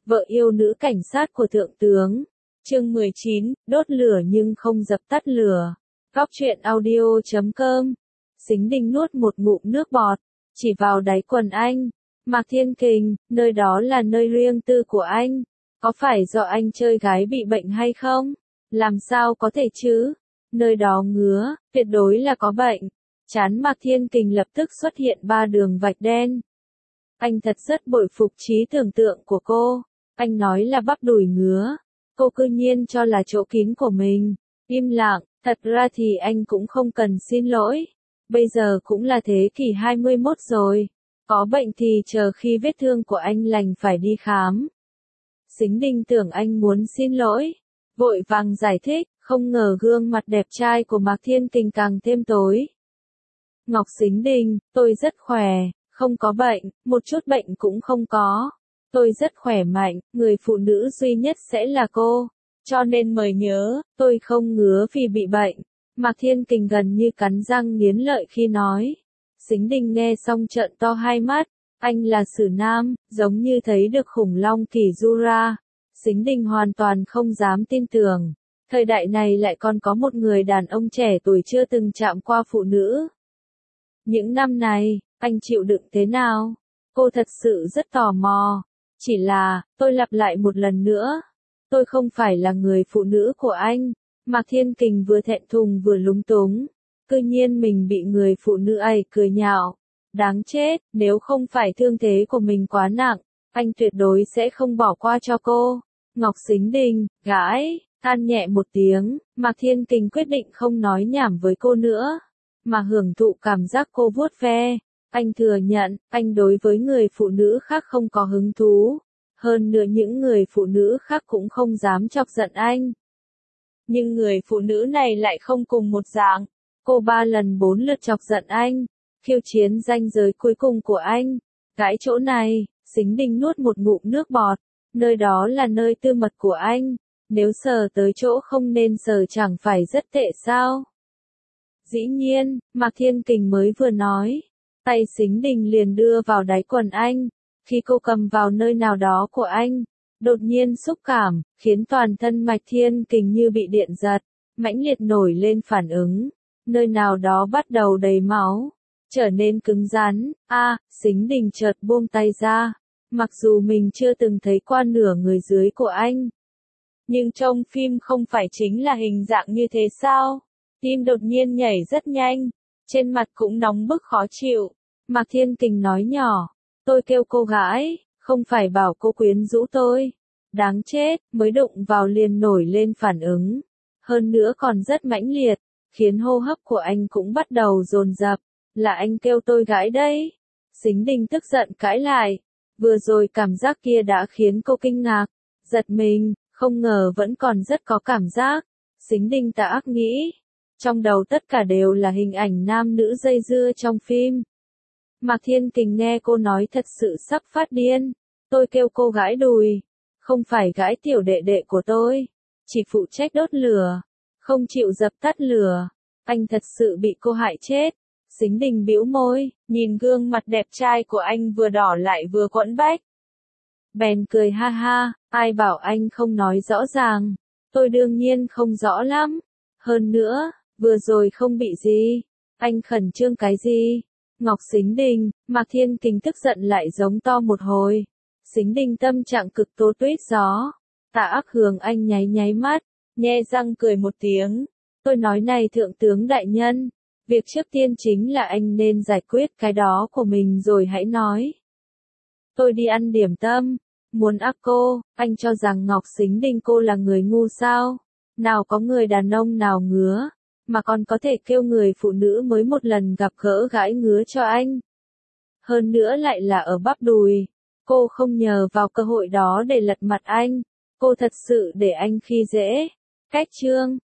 vợ yêu nữ cảnh sát của thượng tướng. Chương 19, đốt lửa nhưng không dập tắt lửa. Góc truyện audio.com. Sính Đinh nuốt một ngụm nước bọt, chỉ vào đáy quần anh. Mạc Thiên Kình, nơi đó là nơi riêng tư của anh. Có phải do anh chơi gái bị bệnh hay không? Làm sao có thể chứ? Nơi đó ngứa, tuyệt đối là có bệnh. Trán Mạc Thiên Kình lập tức xuất hiện 3 đường vạch đen. Anh thật rất bội phục trí tưởng tượng của cô. Anh nói là bắp đùi ngứa. Cô cư nhiên cho là chỗ kín của mình. Im lặng, thật ra thì anh cũng không cần xin lỗi. Bây giờ cũng là thế kỷ 21 rồi. Có bệnh thì chờ khi vết thương của anh lành phải đi khám. Sính Đinh tưởng anh muốn xin lỗi. Vội vàng giải thích, không ngờ gương mặt đẹp trai của Mạc Thiên Kình càng thêm tối. Ngọc Sính Đinh, tôi rất khỏe, không có bệnh, một chút bệnh cũng không có. Tôi rất khỏe mạnh, người phụ nữ duy nhất sẽ là cô. Cho nên mời nhớ, tôi không ngứa vì bị bệnh. Mạc Thiên Kình gần như cắn răng nghiến lợi khi nói. Sính Đinh nghe xong trợn to hai mắt. Anh là Sử Nam, giống như thấy được khủng long kỳ du ra. Sính Đinh hoàn toàn không dám tin tưởng. Thời đại này lại còn có một người đàn ông trẻ tuổi chưa từng chạm qua phụ nữ. Những năm này, anh chịu đựng thế nào? Cô thật sự rất tò mò. Chỉ là, tôi lặp lại một lần nữa. Tôi không phải là người phụ nữ của anh. Mạc Thiên Kình vừa thẹn thùng vừa lúng túng. Cư nhiên mình bị người phụ nữ ấy cười nhạo. Đáng chết, nếu không phải thương thế của mình quá nặng, anh tuyệt đối sẽ không bỏ qua cho cô. Ngọc Sính Đinh, gãi, than nhẹ một tiếng, Mạc Thiên Kình quyết định không nói nhảm với cô nữa, mà hưởng thụ cảm giác cô vuốt ve. Anh thừa nhận, anh đối với người phụ nữ khác không có hứng thú. Hơn nữa những người phụ nữ khác cũng không dám chọc giận anh. Nhưng người phụ nữ này lại không cùng một dạng. Cô 3 lần 4 lượt chọc giận anh. Khiêu chiến ranh giới cuối cùng của anh. Gãi chỗ này, Sính Đinh nuốt một ngụm nước bọt. Nơi đó là nơi tư mật của anh. Nếu sờ tới chỗ không nên sờ chẳng phải rất tệ sao? Dĩ nhiên, Mạc Thiên Kình mới vừa nói. Tay Sính Đinh liền đưa vào đáy quần anh. Khi cô cầm vào nơi nào đó của anh, đột nhiên xúc cảm, khiến toàn thân Mạc Thiên Kình như bị điện giật, mãnh liệt nổi lên phản ứng. Nơi nào đó bắt đầu đầy máu, trở nên cứng rắn. Sính Đinh chợt buông tay ra. Mặc dù mình chưa từng thấy qua nửa người dưới của anh, nhưng trong phim không phải chính là hình dạng như thế sao? Tim đột nhiên nhảy rất nhanh, trên mặt cũng nóng bức khó chịu. Mạc Thiên Kình nói nhỏ, tôi kêu cô gái, không phải bảo cô quyến rũ tôi. Đáng chết, mới đụng vào liền nổi lên phản ứng. Hơn nữa còn rất mãnh liệt, khiến hô hấp của anh cũng bắt đầu dồn dập. Là anh kêu tôi gái đấy. Sính Đinh tức giận cãi lại. Vừa rồi cảm giác kia đã khiến cô kinh ngạc, giật mình, không ngờ vẫn còn rất có cảm giác. Sính Đinh tà ác nghĩ. Trong đầu tất cả đều là hình ảnh nam nữ dây dưa trong phim. Mạc Thiên Kình nghe cô nói thật sự sắp phát điên. Tôi kêu cô gãi đùi. Không phải gãi tiểu đệ đệ của tôi. Chỉ phụ trách đốt lửa. Không chịu dập tắt lửa. Anh thật sự bị cô hại chết. Sính Đinh bĩu môi, nhìn gương mặt đẹp trai của anh vừa đỏ lại vừa quẫn bách. Bèn cười ha ha, ai bảo anh không nói rõ ràng. Tôi đương nhiên không rõ lắm. Hơn nữa, vừa rồi không bị gì. Anh khẩn trương cái gì? Ngọc Sính Đinh, Mạc Thiên Kình tức giận lại giống to một hồi. Sính Đinh tâm trạng cực tố tuyết gió. Tạ Ác Hường anh nháy nháy mắt, nhe răng cười một tiếng. Tôi nói này thượng tướng đại nhân, việc trước tiên chính là anh nên giải quyết cái đó của mình rồi hãy nói. Tôi đi ăn điểm tâm, muốn ác cô, anh cho rằng Ngọc Sính Đinh cô là người ngu sao? Nào có người đàn ông nào ngứa, mà còn có thể kêu người phụ nữ mới một lần gặp gỡ gãi ngứa cho anh. Hơn nữa lại là ở bắp đùi. Cô không nhờ vào cơ hội đó để lật mặt anh. Cô thật sự để anh khi dễ. Cách chương.